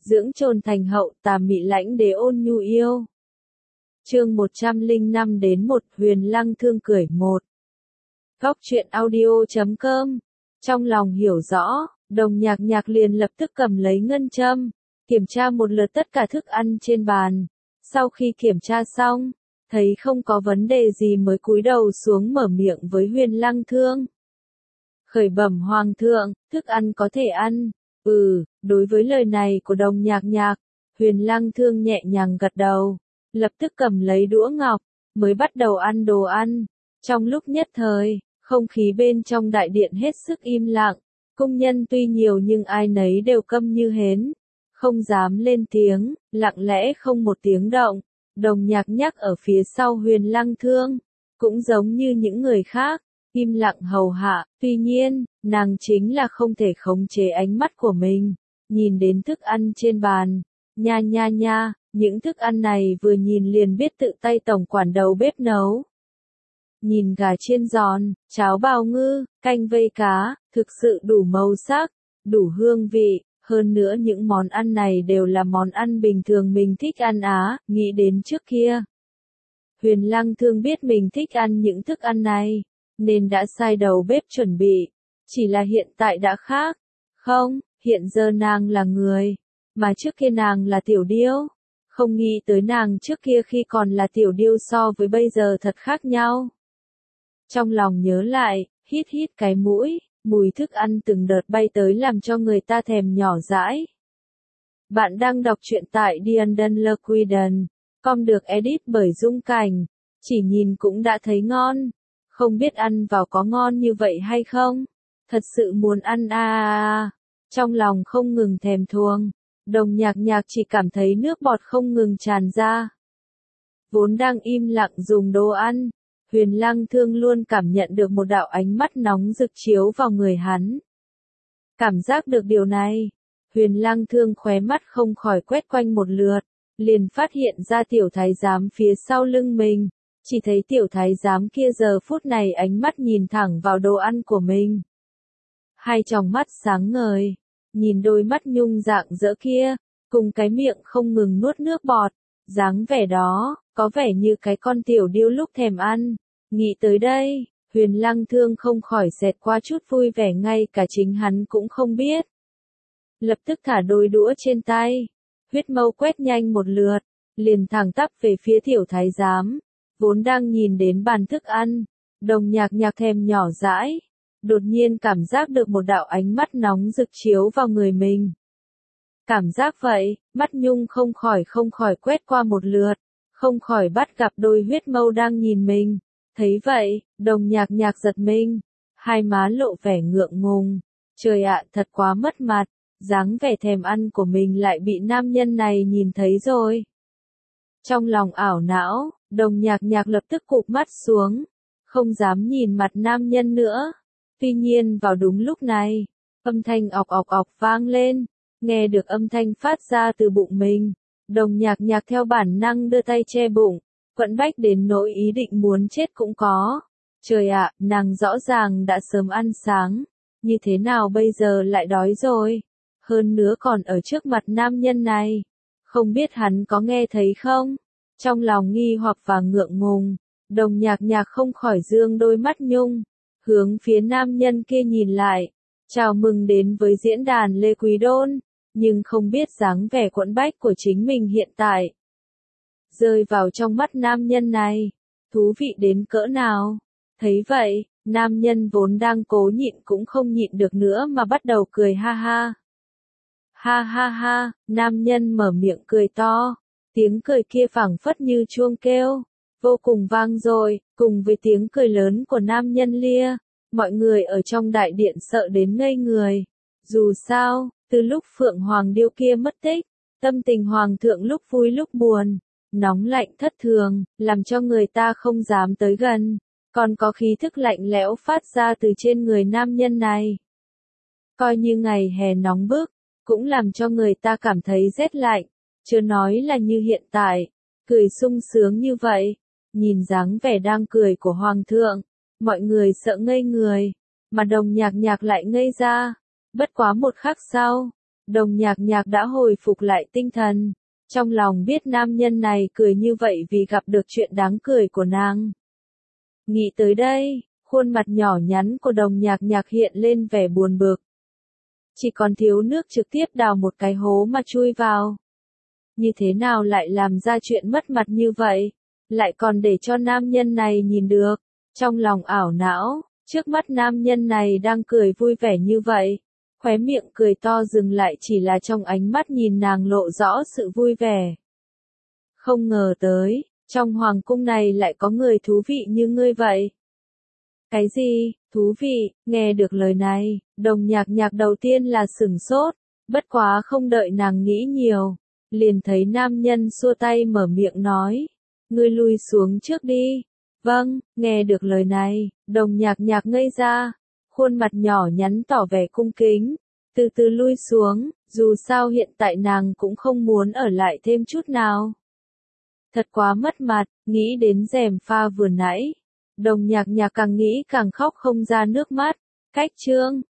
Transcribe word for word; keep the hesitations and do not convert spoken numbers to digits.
dưỡng trồn thành hậu tà mị lãnh đế ôn nhu yêu. Chương một trăm lẻ năm đến một Huyền Lăng Thương cười một. Góc truyện audio chấm com. Trong lòng hiểu rõ, Đồng Nhạc Nhạc liền lập tức cầm lấy ngân châm, kiểm tra một lượt tất cả thức ăn trên bàn. Sau khi kiểm tra xong, thấy không có vấn đề gì mới cúi đầu xuống mở miệng với Huyền Lăng Thương. Khởi bẩm Hoàng thượng, thức ăn có thể ăn. Ừ, đối với lời này của Đồng Nhạc Nhạc, Huyền Lăng Thương nhẹ nhàng gật đầu, lập tức cầm lấy đũa ngọc, mới bắt đầu ăn đồ ăn. Trong lúc nhất thời, không khí bên trong đại điện hết sức im lặng, cung nhân tuy nhiều nhưng ai nấy đều câm như hến, không dám lên tiếng, lặng lẽ không một tiếng động. Đồng Nhạc Nhạc ở phía sau Huyền Lăng Thương, cũng giống như những người khác, im lặng hầu hạ, tuy nhiên, nàng chính là không thể khống chế ánh mắt của mình, nhìn đến thức ăn trên bàn, nha nha nha, những thức ăn này vừa nhìn liền biết tự tay tổng quản đầu bếp nấu. Nhìn gà chiên giòn, cháo bào ngư, canh vây cá, thực sự đủ màu sắc, đủ hương vị, hơn nữa những món ăn này đều là món ăn bình thường mình thích ăn á, nghĩ đến trước kia. Huyền Lăng Thương biết mình thích ăn những thức ăn này, nên đã sai đầu bếp chuẩn bị, chỉ là hiện tại đã khác. Không, hiện giờ nàng là người, mà trước kia nàng là tiểu điêu. Không nghĩ tới nàng trước kia khi còn là tiểu điêu so với bây giờ thật khác nhau. Trong lòng nhớ lại, hít hít cái mũi, mùi thức ăn từng đợt bay tới làm cho người ta thèm nhỏ dãi. Bạn đang đọc truyện tại Diandon Lequiden, com được edit bởi Dung Cảnh, chỉ nhìn cũng đã thấy ngon. Không biết ăn vào có ngon như vậy hay không? Thật sự muốn ăn à à à. Trong lòng không ngừng thèm thuồng, Đồng Nhạc Nhạc chỉ cảm thấy nước bọt không ngừng tràn ra. Vốn đang im lặng dùng đồ ăn, Huyền Lăng Thương luôn cảm nhận được một đạo ánh mắt nóng rực chiếu vào người hắn. Cảm giác được điều này, Huyền Lăng Thương khóe mắt không khỏi quét quanh một lượt, liền phát hiện ra tiểu thái giám phía sau lưng mình. Chỉ thấy tiểu thái giám kia giờ phút này ánh mắt nhìn thẳng vào đồ ăn của mình. Hai tròng mắt sáng ngời, nhìn đôi mắt nhung dạng dỡ kia, cùng cái miệng không ngừng nuốt nước bọt, dáng vẻ đó, có vẻ như cái con tiểu điêu lúc thèm ăn. Nghĩ tới đây, Huyền Lăng Thương không khỏi xẹt qua chút vui vẻ ngay cả chính hắn cũng không biết. Lập tức thả đôi đũa trên tay, huyết mâu quét nhanh một lượt, liền thẳng tắp về phía tiểu thái giám. Vốn đang nhìn đến bàn thức ăn, Đồng Nhạc Nhạc thèm nhỏ dãi, đột nhiên cảm giác được một đạo ánh mắt nóng rực chiếu vào người mình. Cảm giác vậy, mắt nhung không khỏi không khỏi quét qua một lượt, không khỏi bắt gặp đôi huyết mâu đang nhìn mình. Thấy vậy, Đồng Nhạc Nhạc giật mình, hai má lộ vẻ ngượng ngùng. Trời ạ, thật quá mất mặt, dáng vẻ thèm ăn của mình lại bị nam nhân này nhìn thấy rồi. Trong lòng ảo não, Đồng Nhạc Nhạc lập tức cụp mắt xuống, không dám nhìn mặt nam nhân nữa. Tuy nhiên vào đúng lúc này, âm thanh ọc ọc ọc vang lên, nghe được âm thanh phát ra từ bụng mình. Đồng Nhạc Nhạc theo bản năng đưa tay che bụng, quẫn bách đến nỗi ý định muốn chết cũng có. Trời ạ, nàng rõ ràng đã sớm ăn sáng, như thế nào bây giờ lại đói rồi, hơn nữa còn ở trước mặt nam nhân này, không biết hắn có nghe thấy không? Trong lòng nghi hoặc và ngượng ngùng, Đồng Nhạc Nhạc không khỏi dương đôi mắt nhung, hướng phía nam nhân kia nhìn lại, chào mừng đến với diễn đàn Lê Quý Đôn, nhưng không biết dáng vẻ quẫn bách của chính mình hiện tại. Rơi vào trong mắt nam nhân này, thú vị đến cỡ nào? Thấy vậy, nam nhân vốn đang cố nhịn cũng không nhịn được nữa mà bắt đầu cười ha ha. Ha ha ha, nam nhân mở miệng cười to. Tiếng cười kia phảng phất như chuông kêu, vô cùng vang dội, cùng với tiếng cười lớn của nam nhân lia, mọi người ở trong đại điện sợ đến ngây người. Dù sao, từ lúc Phượng Hoàng điêu kia mất tích, tâm tình Hoàng thượng lúc vui lúc buồn, nóng lạnh thất thường, làm cho người ta không dám tới gần, còn có khí thức lạnh lẽo phát ra từ trên người nam nhân này. Coi như ngày hè nóng bức, cũng làm cho người ta cảm thấy rét lạnh. Chưa nói là như hiện tại, cười sung sướng như vậy, nhìn dáng vẻ đang cười của Hoàng thượng, mọi người sợ ngây người, mà Đồng Nhạc Nhạc lại ngây ra. Bất quá một khắc sau, Đồng Nhạc Nhạc đã hồi phục lại tinh thần. Trong lòng biết nam nhân này cười như vậy vì gặp được chuyện đáng cười của nàng. Nghĩ tới đây, khuôn mặt nhỏ nhắn của Đồng Nhạc Nhạc hiện lên vẻ buồn bực. Chỉ còn thiếu nước trực tiếp đào một cái hố mà chui vào. Như thế nào lại làm ra chuyện mất mặt như vậy? Lại còn để cho nam nhân này nhìn được. Trong lòng ảo não, trước mắt nam nhân này đang cười vui vẻ như vậy. Khóe miệng cười to dừng lại chỉ là trong ánh mắt nhìn nàng lộ rõ sự vui vẻ. Không ngờ tới, trong hoàng cung này lại có người thú vị như ngươi vậy. Cái gì, thú vị, nghe được lời này, Đồng Nhạc Nhạc đầu tiên là sửng sốt, bất quá không đợi nàng nghĩ nhiều, liền thấy nam nhân xua tay mở miệng nói, ngươi lui xuống trước đi. Vâng, nghe được lời này, Đồng Nhạc Nhạc ngây ra, khuôn mặt nhỏ nhắn tỏ vẻ cung kính, từ từ lui xuống, dù sao hiện tại nàng cũng không muốn ở lại thêm chút nào. Thật quá mất mặt, nghĩ đến gièm pha vừa nãy. Đồng Nhạc Nhạc càng nghĩ càng khóc không ra nước mắt. Cách chương